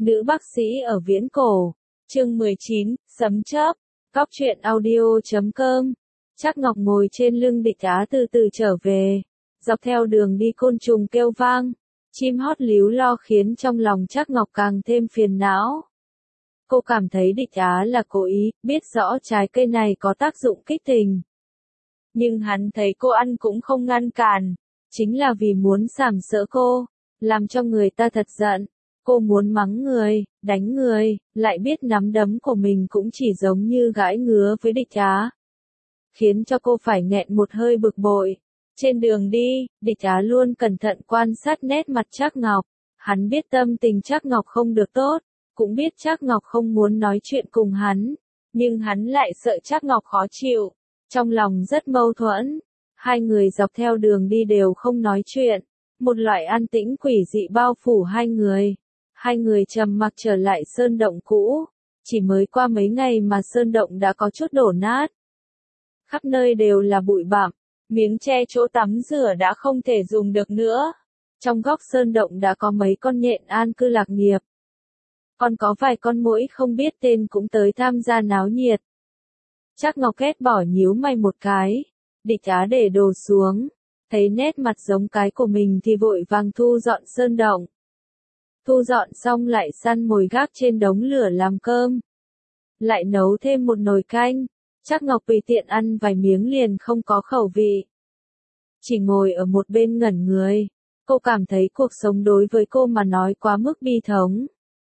Nữ bác sĩ ở viễn cổ. Chương 19, sấm chớp. Cóc truyện audio.com. Trác Ngọc ngồi trên lưng Địch Á từ từ trở về. Dọc theo đường đi côn trùng kêu vang, chim hót líu lo khiến trong lòng Trác Ngọc càng thêm phiền não. Cô cảm thấy Địch Á là cố ý, biết rõ trái cây này có tác dụng kích tình. Nhưng hắn thấy cô ăn cũng không ngăn cản, chính là vì muốn sàm sỡ cô, làm cho người ta thật giận. Cô muốn mắng người, đánh người, lại biết nắm đấm của mình cũng chỉ giống như gãi ngứa với Địch Á. Khiến cho cô phải nghẹn một hơi bực bội. Trên đường đi, Địch Á luôn cẩn thận quan sát nét mặt Trác Ngọc. Hắn biết tâm tình Trác Ngọc không được tốt, cũng biết Trác Ngọc không muốn nói chuyện cùng hắn, nhưng hắn lại sợ Trác Ngọc khó chịu, trong lòng rất mâu thuẫn. Hai người dọc theo đường đi đều không nói chuyện, một loại an tĩnh quỷ dị bao phủ hai người. Hai người trầm mặc trở lại sơn động cũ, chỉ mới qua mấy ngày mà sơn động đã có chút đổ nát. Khắp nơi đều là bụi bặm, miếng tre chỗ tắm rửa đã không thể dùng được nữa. Trong góc sơn động đã có mấy con nhện an cư lạc nghiệp. Còn có vài con muỗi không biết tên cũng tới tham gia náo nhiệt. Trác Ngọc ghét bỏ nhíu mày một cái. Địch Á để đồ xuống, thấy nét mặt giống cái của mình thì vội vàng thu dọn sơn động. Thu dọn xong lại săn mồi gác trên đống lửa làm cơm. Lại nấu thêm một nồi canh. Trác Ngọc tùy tiện ăn vài miếng liền không có khẩu vị. Chỉ ngồi ở một bên ngẩn người. Cô cảm thấy cuộc sống đối với cô mà nói quá mức bi thống.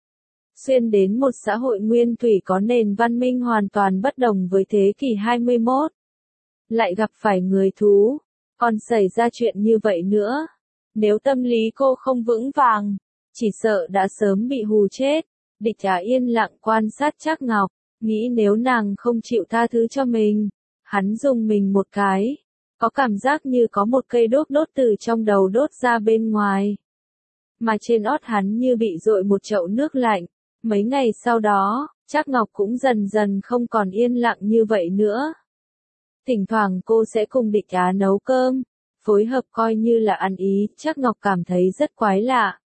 Xuyên đến một xã hội nguyên thủy có nền văn minh hoàn toàn bất đồng với thế kỷ 21. Lại gặp phải người thú. Còn xảy ra chuyện như vậy nữa. Nếu tâm lý cô không vững vàng, chỉ sợ đã sớm bị hù chết. Địch Á yên lặng quan sát Trác Ngọc, nghĩ nếu nàng không chịu tha thứ cho mình. Hắn dùng mình một cái, có cảm giác như có một cây đốt đốt từ trong đầu đốt ra bên ngoài. Mà trên ót hắn như bị dội một chậu nước lạnh. Mấy ngày sau đó, Trác Ngọc cũng dần dần không còn yên lặng như vậy nữa. Thỉnh thoảng cô sẽ cùng Địch Á nấu cơm, phối hợp coi như là ăn ý. Trác Ngọc cảm thấy rất quái lạ.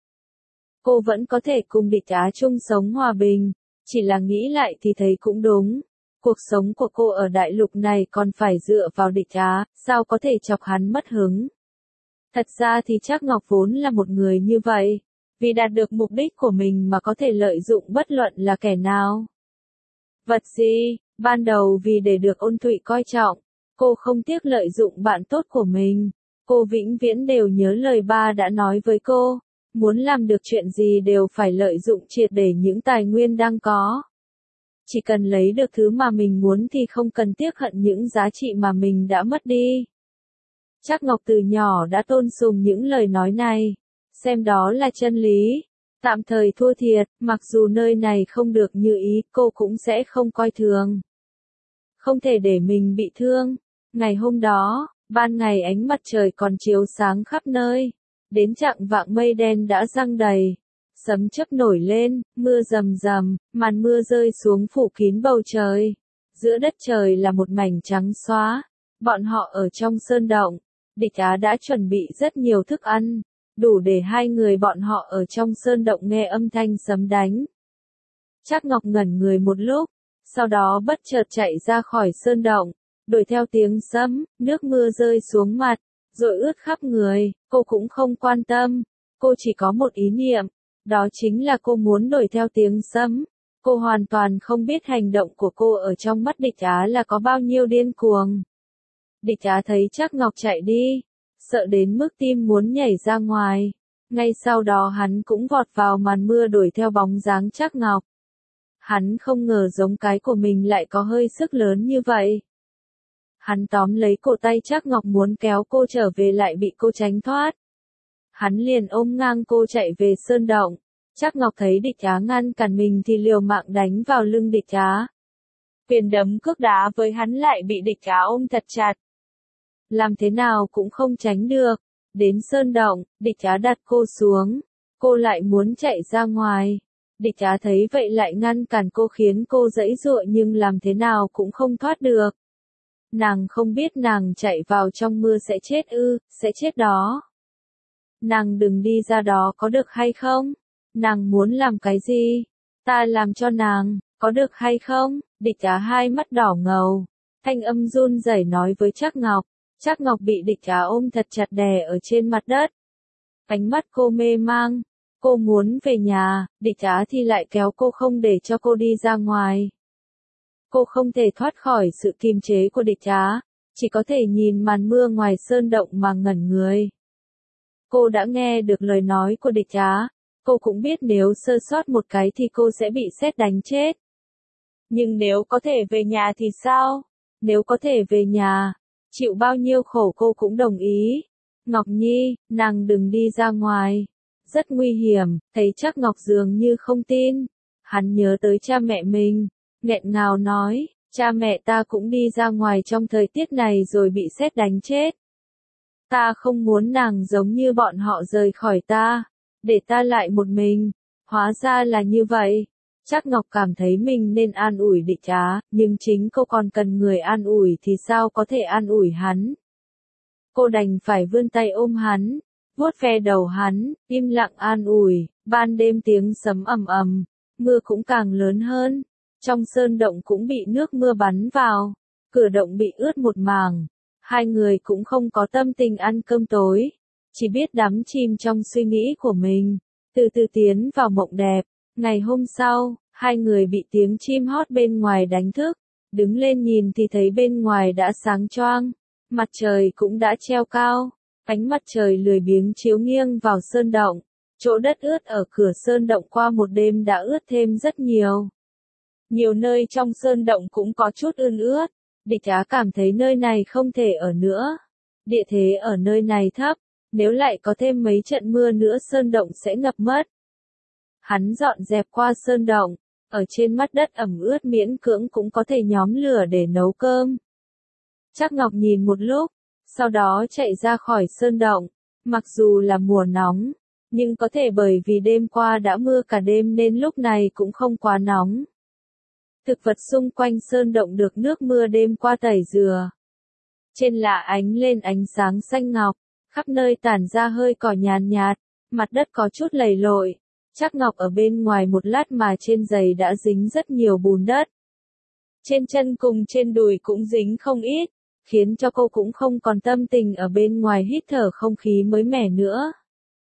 Cô vẫn có thể cùng Địch Á chung sống hòa bình, chỉ là nghĩ lại thì thấy cũng đúng. Cuộc sống của cô ở đại lục này còn phải dựa vào Địch Á, sao có thể chọc hắn mất hứng. Thật ra thì Trác Ngọc vốn là một người như vậy, vì đạt được mục đích của mình mà có thể lợi dụng bất luận là kẻ nào. Vật gì, ban đầu vì để được Ôn Thụy coi trọng, cô không tiếc lợi dụng bạn tốt của mình. Cô vĩnh viễn đều nhớ lời ba đã nói với cô. Muốn làm được chuyện gì đều phải lợi dụng triệt để những tài nguyên đang có. Chỉ cần lấy được thứ mà mình muốn thì không cần tiếc hận những giá trị mà mình đã mất đi. Trác Ngọc từ nhỏ đã tôn sùng những lời nói này, xem đó là chân lý. Tạm thời thua thiệt, mặc dù nơi này không được như ý, cô cũng sẽ không coi thường. Không thể để mình bị thương. Ngày hôm đó, ban ngày ánh mặt trời còn chiếu sáng khắp nơi. Đến chạng vạng mây đen đã giăng đầy. Sấm chớp nổi lên, mưa rầm rầm, màn mưa rơi xuống phủ kín bầu trời. Giữa đất trời là một mảnh trắng xóa. Bọn họ ở trong sơn động. Địch Á đã chuẩn bị rất nhiều thức ăn, đủ để hai người bọn họ ở trong sơn động nghe âm thanh sấm đánh. Trác Ngọc ngẩn người một lúc, sau đó bất chợt chạy ra khỏi sơn động, đuổi theo tiếng sấm, nước mưa rơi xuống mặt, rồi ướt khắp người. Cô cũng không quan tâm, cô chỉ có một ý niệm, đó chính là cô muốn đuổi theo tiếng sấm. Cô hoàn toàn không biết hành động của cô ở trong mắt Địch Á là có bao nhiêu điên cuồng. Địch Á thấy Trác Ngọc chạy đi, sợ đến mức tim muốn nhảy ra ngoài. Ngay sau đó hắn cũng vọt vào màn mưa đuổi theo bóng dáng Trác Ngọc. Hắn không ngờ giống cái của mình lại có hơi sức lớn như vậy. Hắn tóm lấy cổ tay Trác Ngọc muốn kéo cô trở về lại bị cô tránh thoát. Hắn liền ôm ngang cô chạy về sơn động. Trác Ngọc thấy Địch Á ngăn cản mình thì liều mạng đánh vào lưng Địch Á. Quyền đấm cước đá với hắn lại bị Địch Á ôm thật chặt. Làm thế nào cũng không tránh được. Đến sơn động, Địch Á đặt cô xuống. Cô lại muốn chạy ra ngoài. Địch Á thấy vậy lại ngăn cản cô khiến cô giãy giụa nhưng làm thế nào cũng không thoát được. Nàng không biết nàng chạy vào trong mưa sẽ chết ư, sẽ chết đó. Nàng đừng đi ra đó có được hay không? Nàng muốn làm cái gì? Ta làm cho nàng, có được hay không? Địch Á hai mắt đỏ ngầu, thanh âm run rẩy nói với Trác Ngọc. Trác Ngọc bị Địch Á ôm thật chặt đè ở trên mặt đất. Ánh mắt cô mê mang, cô muốn về nhà, Địch Á thì lại kéo cô không để cho cô đi ra ngoài. Cô không thể thoát khỏi sự kiềm chế của Địch Á, chỉ có thể nhìn màn mưa ngoài sơn động mà ngẩn người. Cô đã nghe được lời nói của Địch Á, cô cũng biết nếu sơ sót một cái thì cô sẽ bị sét đánh chết. Nhưng nếu có thể về nhà thì sao? Nếu có thể về nhà, chịu bao nhiêu khổ cô cũng đồng ý. Ngọc Nhi, nàng đừng đi ra ngoài. Rất nguy hiểm, thấy Trác Ngọc dường như không tin. Hắn nhớ tới cha mẹ mình, nghẹn ngào nói, cha mẹ ta cũng đi ra ngoài trong thời tiết này rồi bị sét đánh chết. Ta không muốn nàng giống như bọn họ rời khỏi ta, để ta lại một mình. Hóa ra là như vậy. Trác Ngọc cảm thấy mình nên an ủi Địch Á, nhưng chính cô còn cần người an ủi thì sao có thể an ủi hắn. Cô đành phải vươn tay ôm hắn, vuốt ve đầu hắn, im lặng an ủi. Ban đêm tiếng sấm ầm ầm, mưa cũng càng lớn hơn. Trong sơn động cũng bị nước mưa bắn vào, cửa động bị ướt một mảng. Hai người cũng không có tâm tình ăn cơm tối, chỉ biết đắm chìm trong suy nghĩ của mình, từ từ tiến vào mộng đẹp. Ngày hôm sau, hai người bị tiếng chim hót bên ngoài đánh thức, đứng lên nhìn thì thấy bên ngoài đã sáng choang, mặt trời cũng đã treo cao, ánh mặt trời lười biếng chiếu nghiêng vào sơn động, chỗ đất ướt ở cửa sơn động qua một đêm đã ướt thêm rất nhiều. Nhiều nơi trong sơn động cũng có chút ươn ướt. Địch Á cảm thấy nơi này không thể ở nữa. Địa thế ở nơi này thấp, nếu lại có thêm mấy trận mưa nữa sơn động sẽ ngập mất. Hắn dọn dẹp qua sơn động, ở trên mặt đất ẩm ướt miễn cưỡng cũng có thể nhóm lửa để nấu cơm. Trác Ngọc nhìn một lúc, sau đó chạy ra khỏi sơn động. Mặc dù là mùa nóng, nhưng có thể bởi vì đêm qua đã mưa cả đêm nên lúc này cũng không quá nóng. Thực vật xung quanh sơn động được nước mưa đêm qua tẩy rửa. Trên lạ ánh lên ánh sáng xanh ngọc, khắp nơi tản ra hơi cỏ nhàn nhạt, mặt đất có chút lầy lội. Trác Ngọc ở bên ngoài một lát mà trên giày đã dính rất nhiều bùn đất. Trên chân cùng trên đùi cũng dính không ít, khiến cho cô cũng không còn tâm tình ở bên ngoài hít thở không khí mới mẻ nữa.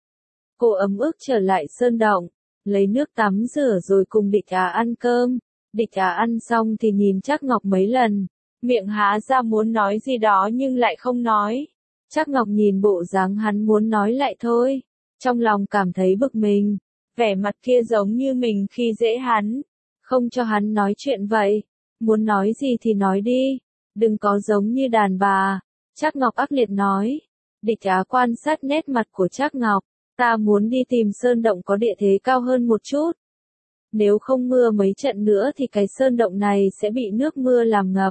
Cô ấm ức trở lại sơn động, lấy nước tắm rửa rồi cùng Địch Á ăn cơm. Địch Á ăn xong thì nhìn Trác Ngọc mấy lần, miệng há ra muốn nói gì đó nhưng lại không nói. Trác Ngọc nhìn bộ dáng hắn muốn nói lại thôi, trong lòng cảm thấy bực mình, vẻ mặt kia giống như mình khi dễ hắn, không cho hắn nói chuyện vậy, muốn nói gì thì nói đi, đừng có giống như đàn bà. Trác Ngọc ác liệt nói. Địch Á quan sát nét mặt của Trác Ngọc, ta muốn đi tìm sơn động có địa thế cao hơn một chút. Nếu không mưa mấy trận nữa thì cái sơn động này sẽ bị nước mưa làm ngập.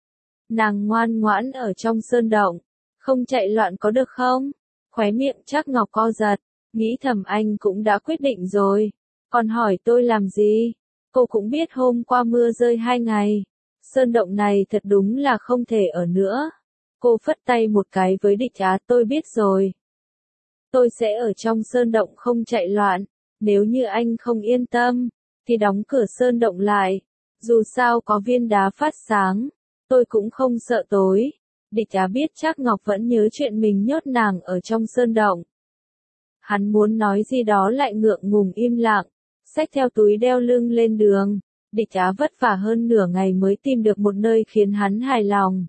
Nàng ngoan ngoãn ở trong sơn động, không chạy loạn có được không? Khóe miệng Trác Ngọc co giật, nghĩ thầm anh cũng đã quyết định rồi, còn hỏi tôi làm gì? Cô cũng biết hôm qua mưa rơi 2 ngày, sơn động này thật đúng là không thể ở nữa. Cô phất tay một cái với Địch Á, tôi biết rồi. Tôi sẽ ở trong sơn động không chạy loạn, nếu như anh không yên tâm thì đóng cửa sơn động lại, dù sao có viên đá phát sáng, tôi cũng không sợ tối. Địch Á biết Trác Ngọc vẫn nhớ chuyện mình nhốt nàng ở trong sơn động. Hắn muốn nói gì đó lại ngượng ngùng im lặng, xách theo túi đeo lưng lên đường. Địch Á vất vả hơn nửa ngày mới tìm được một nơi khiến hắn hài lòng.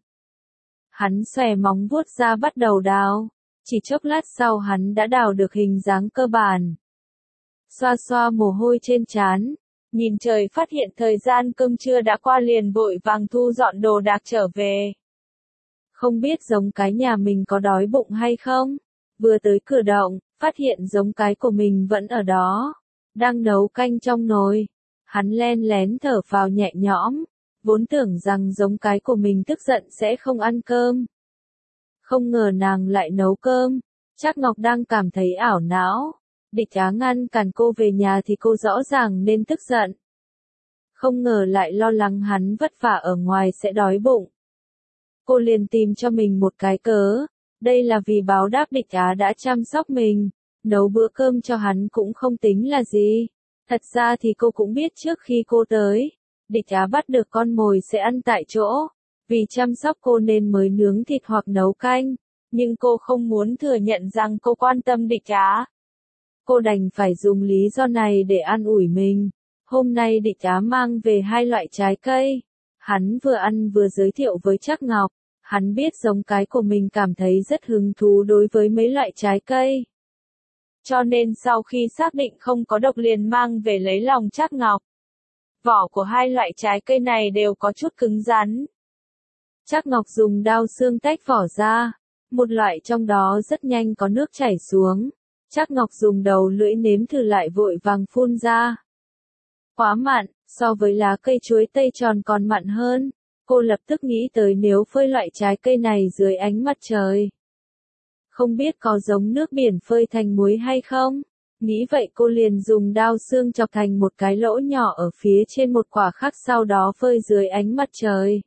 Hắn xòe móng vuốt ra bắt đầu đào, chỉ chốc lát sau hắn đã đào được hình dáng cơ bản. Xoa xoa mồ hôi trên trán, nhìn trời phát hiện thời gian cơm trưa đã qua liền vội vàng thu dọn đồ đạc trở về. Không biết giống cái nhà mình có đói bụng hay không? Vừa tới cửa động, phát hiện giống cái của mình vẫn ở đó, đang nấu canh trong nồi. Hắn len lén thở phào nhẹ nhõm, vốn tưởng rằng giống cái của mình tức giận sẽ không ăn cơm. Không ngờ nàng lại nấu cơm. Trác Ngọc đang cảm thấy ảo não. Địch Á ngăn cản cô về nhà thì cô rõ ràng nên tức giận. Không ngờ lại lo lắng hắn vất vả ở ngoài sẽ đói bụng. Cô liền tìm cho mình một cái cớ, đây là vì báo đáp Địch Á đã chăm sóc mình. nấu bữa cơm cho hắn cũng không tính là gì. Thật ra thì cô cũng biết trước khi cô tới, Địch Á bắt được con mồi sẽ ăn tại chỗ, vì chăm sóc cô nên mới nướng thịt hoặc nấu canh, nhưng cô không muốn thừa nhận rằng cô quan tâm Địch Á. Cô đành phải dùng lý do này để an ủi mình. Hôm nay Địch Á mang về 2 loại trái cây. Hắn vừa ăn vừa giới thiệu với Trác Ngọc. Hắn biết giống cái của mình cảm thấy rất hứng thú đối với mấy loại trái cây. Cho nên sau khi xác định không có độc liền mang về lấy lòng Trác Ngọc. Vỏ của 2 loại trái cây này đều có chút cứng rắn. Trác Ngọc dùng dao xương tách vỏ ra. Một loại trong đó rất nhanh có nước chảy xuống. Trác Ngọc dùng đầu lưỡi nếm thử lại vội vàng phun ra. Quá mặn, so với lá cây chuối tây tròn còn mặn hơn. Cô lập tức nghĩ tới nếu phơi loại trái cây này dưới ánh mặt trời. Không biết có giống nước biển phơi thành muối hay không? Nghĩ vậy cô liền dùng dao xương chọc thành một cái lỗ nhỏ ở phía trên một quả khác sau đó phơi dưới ánh mặt trời.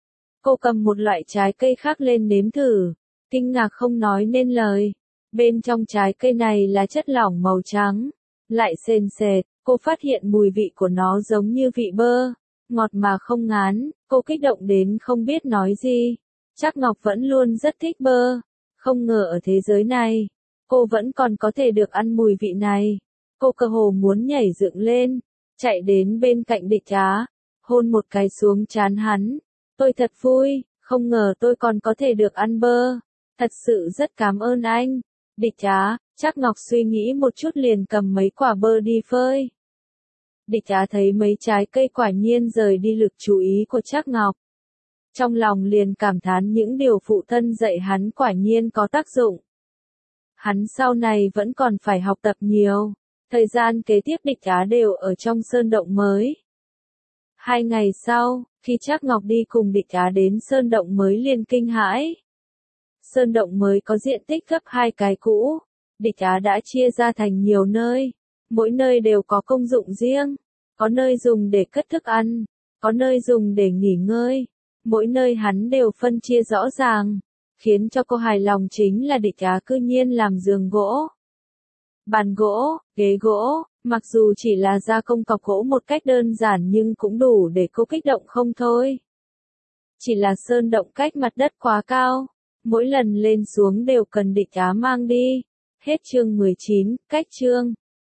Cô cầm một loại trái cây khác lên nếm thử. Kinh ngạc không nói nên lời. Bên trong trái cây này là chất lỏng màu trắng. Lại sền sệt, cô phát hiện mùi vị của nó giống như vị bơ. Ngọt mà không ngán, cô kích động đến không biết nói gì. Trác Ngọc vẫn luôn rất thích bơ. Không ngờ ở thế giới này, cô vẫn còn có thể được ăn mùi vị này. Cô cơ hồ muốn nhảy dựng lên, chạy đến bên cạnh Địch Á, hôn một cái xuống trán hắn. Tôi thật vui, không ngờ tôi còn có thể được ăn bơ. Thật sự rất cảm ơn anh. Địch Á, Trác Ngọc suy nghĩ một chút liền cầm mấy quả bơ đi phơi. Địch Á thấy mấy trái cây quả nhiên rời đi lực chú ý của Trác Ngọc. Trong lòng liền cảm thán những điều phụ thân dạy hắn quả nhiên có tác dụng. Hắn sau này vẫn còn phải học tập nhiều. Thời gian kế tiếp Địch Á đều ở trong sơn động mới. 2 ngày sau, khi Trác Ngọc đi cùng Địch Á đến sơn động mới liền kinh hãi. Sơn động mới có diện tích gấp 2 cái cũ. Địch Á đã chia ra thành nhiều nơi. Mỗi nơi đều có công dụng riêng. Có nơi dùng để cất thức ăn. Có nơi dùng để nghỉ ngơi. Mỗi nơi hắn đều phân chia rõ ràng. Khiến cho cô hài lòng chính là Địch Á cư nhiên làm giường gỗ, bàn gỗ, ghế gỗ. Mặc dù chỉ là gia công cọc gỗ một cách đơn giản nhưng cũng đủ để cô kích động không thôi. Chỉ là sơn động cách mặt đất quá cao. Mỗi lần lên xuống đều cần Địch Á mang đi. Hết chương 19, cách chương.